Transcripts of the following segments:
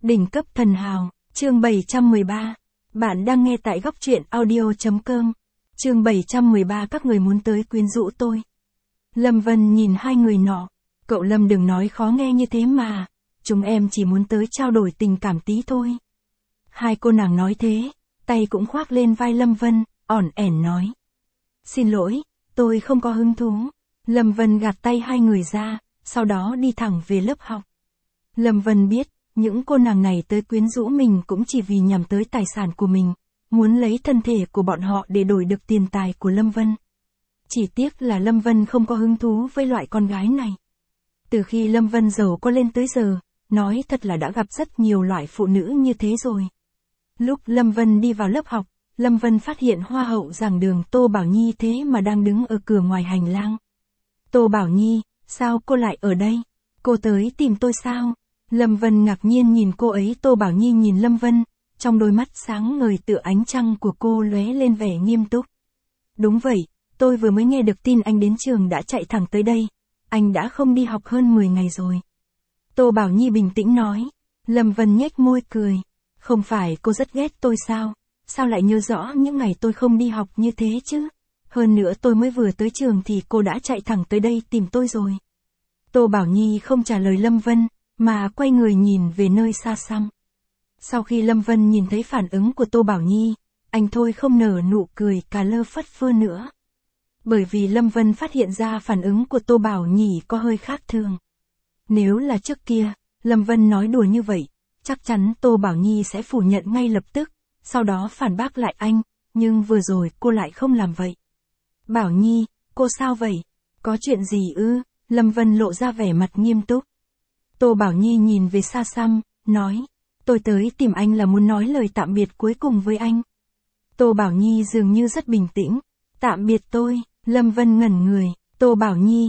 Đỉnh cấp thần hào, chương 713. Bạn đang nghe tại góc truyện audio.com. Chương 713 các người muốn tới quyến rũ tôi. Lâm Vân nhìn hai người nọ. Cậu Lâm đừng nói khó nghe như thế mà. Chúng em chỉ muốn tới trao đổi tình cảm tí thôi. Hai cô nàng nói thế, tay cũng khoác lên vai Lâm Vân, ỏn ẻn nói. Xin lỗi, tôi không có hứng thú. Lâm Vân gạt tay hai người ra, sau đó đi thẳng về lớp học. Lâm Vân biết, những cô nàng này tới quyến rũ mình cũng chỉ vì nhằm tới tài sản của mình, muốn lấy thân thể của bọn họ để đổi được tiền tài của Lâm Vân. Chỉ tiếc là Lâm Vân không có hứng thú với loại con gái này. Từ khi Lâm Vân giàu có lên tới giờ, nói thật là đã gặp rất nhiều loại phụ nữ như thế rồi. Lúc Lâm Vân đi vào lớp học, Lâm Vân phát hiện hoa hậu giảng đường Tô Bảo Nhi thế mà đang đứng ở cửa ngoài hành lang. Tô Bảo Nhi, sao cô lại ở đây? Cô tới tìm tôi sao? Lâm Vân ngạc nhiên nhìn cô ấy. Tô Bảo Nhi nhìn Lâm Vân, trong đôi mắt sáng ngời tựa ánh trăng của cô lóe lên vẻ nghiêm túc. Đúng vậy, tôi vừa mới nghe được tin anh đến trường đã chạy thẳng tới đây. Anh đã không đi học hơn 10 ngày rồi. Tô Bảo Nhi bình tĩnh nói. Lâm Vân nhếch môi cười. Không phải cô rất ghét tôi sao? Sao lại nhớ rõ những ngày tôi không đi học như thế chứ? Hơn nữa tôi mới vừa tới trường thì cô đã chạy thẳng tới đây tìm tôi rồi. Tô Bảo Nhi không trả lời Lâm Vân, mà quay người nhìn về nơi xa xăm. Sau khi Lâm Vân nhìn thấy phản ứng của Tô Bảo Nhi, anh thôi không nở nụ cười cà lơ phất phơ nữa. Bởi vì Lâm Vân phát hiện ra phản ứng của Tô Bảo Nhi có hơi khác thường. Nếu là trước kia, Lâm Vân nói đùa như vậy, chắc chắn Tô Bảo Nhi sẽ phủ nhận ngay lập tức, sau đó phản bác lại anh, nhưng vừa rồi cô lại không làm vậy. Bảo Nhi, cô sao vậy? Có chuyện gì ư? Lâm Vân lộ ra vẻ mặt nghiêm túc. Tô Bảo Nhi nhìn về xa xăm, nói, tôi tới tìm anh là muốn nói lời tạm biệt cuối cùng với anh. Tô Bảo Nhi dường như rất bình tĩnh. Tạm biệt tôi, Lâm Vân ngẩn người. Tô Bảo Nhi,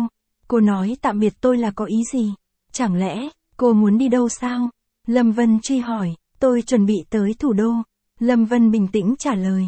cô nói tạm biệt tôi là có ý gì? Chẳng lẽ, cô muốn đi đâu sao? Lâm Vân truy hỏi, tôi chuẩn bị tới thủ đô. Lâm Vân bình tĩnh trả lời,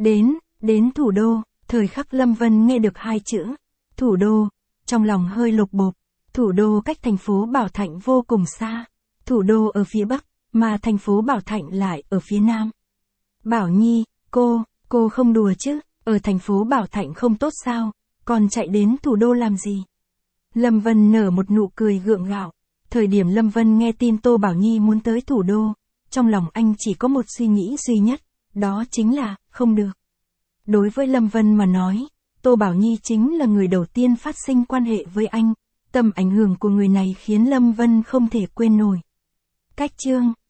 đến thủ đô. Thời khắc Lâm Vân nghe được hai chữ, thủ đô, trong lòng hơi lục bộp. Thủ đô cách thành phố Bảo Thạnh vô cùng xa. Thủ đô ở phía Bắc, mà thành phố Bảo Thạnh lại ở phía Nam. Bảo Nhi, cô không đùa chứ, ở thành phố Bảo Thạnh không tốt sao, còn chạy đến thủ đô làm gì? Lâm Vân nở một nụ cười gượng gạo. Thời điểm Lâm Vân nghe tin Tô Bảo Nhi muốn tới thủ đô, trong lòng anh chỉ có một suy nghĩ duy nhất, đó chính là, không được. Đối với Lâm Vân mà nói, Tô Bảo Nhi chính là người đầu tiên phát sinh quan hệ với anh. Tầm ảnh hưởng của người này khiến Lâm Vân không thể quên nổi. Cách chương